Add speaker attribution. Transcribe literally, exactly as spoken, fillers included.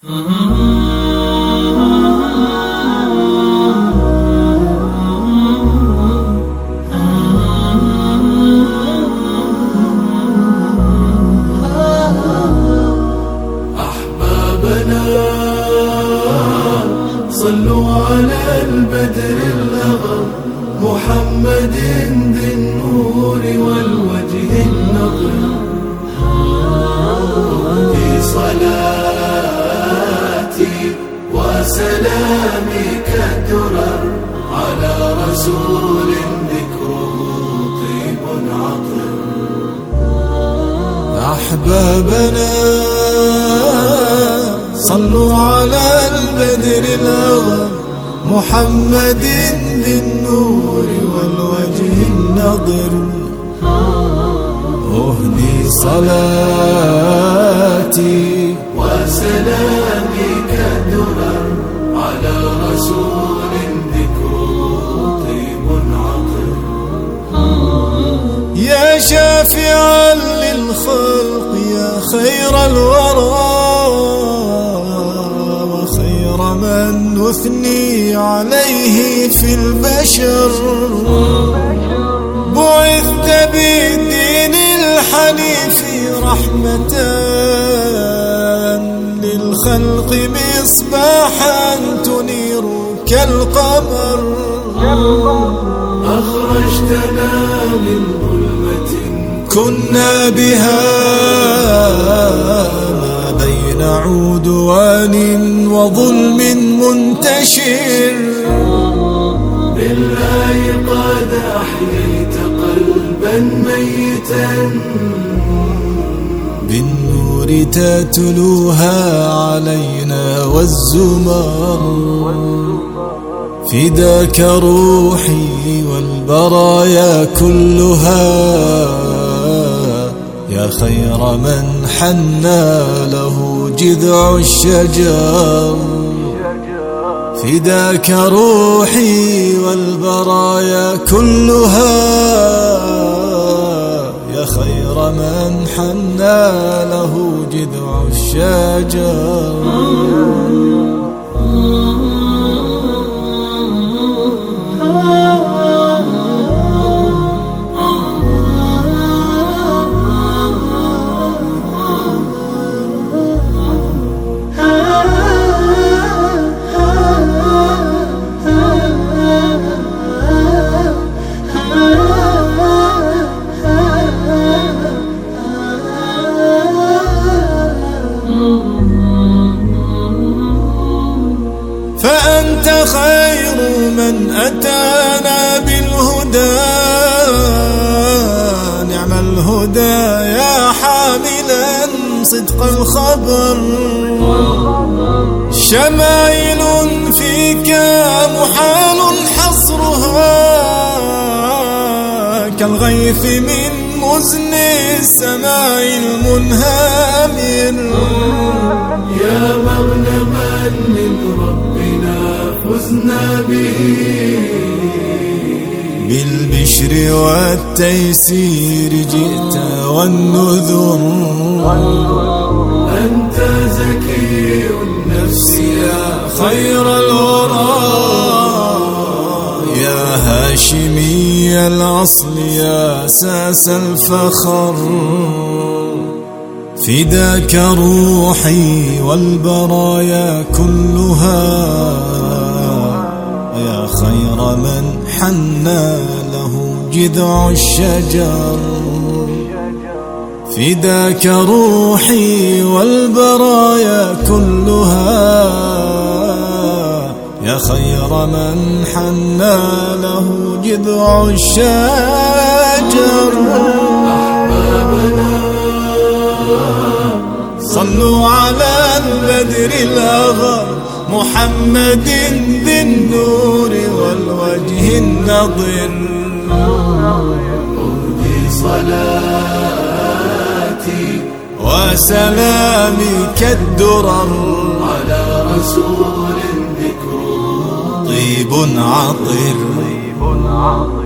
Speaker 1: أحبابنا صلوا على البدر الأغر محمد ذي النور والوجه النضر في صلاتي وسلامي كالدرر على رسول ذكره طيب عطر.
Speaker 2: أحبابنا صلوا على البدر الأغر محمد ذي النور والوجه النضر أهدي صلاتي
Speaker 1: وسلامي كالدرر على رسول ذكره طيب عطر.
Speaker 2: يا شافعا للخلق يا خير الورى وخير من نثني عليه في البشر بعثت بالدين الحنيف رحمة للخلق مصباحا تنير كالقمر
Speaker 1: أخرجتنا من ظلمة
Speaker 2: كنا بها ما بين عدوان وظلم منتشر
Speaker 1: بالله قد أحييت قلبا ميتا
Speaker 2: بالنور تتلوها علينا والزمر فداك روحي والبرايا كلها يا خير من حنى له جذع الشجر فداك روحي والبرايا كلها يا خير من حنى له جذع الشجر. فأنت خير من أتانا بالهدى نعم الهدى يا حاملا صدق الخبر شمائل فيك محال حصرها كالغيث من مزن السماء المنهمر
Speaker 1: يا مغنما من ربنا فزنا به
Speaker 2: بالبشر والتيسير جئت والنذر
Speaker 1: أنت زكي النفس يا
Speaker 2: خير الورى يا هاشمي الأصل يا أساس الفخر فداك روحي والبرايا كلها يا خير من حنى له جذع الشجر فداك روحي والبرايا كلها يا خير من حنى له جذع الشجر.
Speaker 1: أحبابنا
Speaker 2: صلوا على البدر الأغر محمد ذي النور والوجه النضر
Speaker 1: أهدي صلاتي
Speaker 2: وسلامي كالدرر
Speaker 1: على رسول ذكره
Speaker 2: طيب عطر.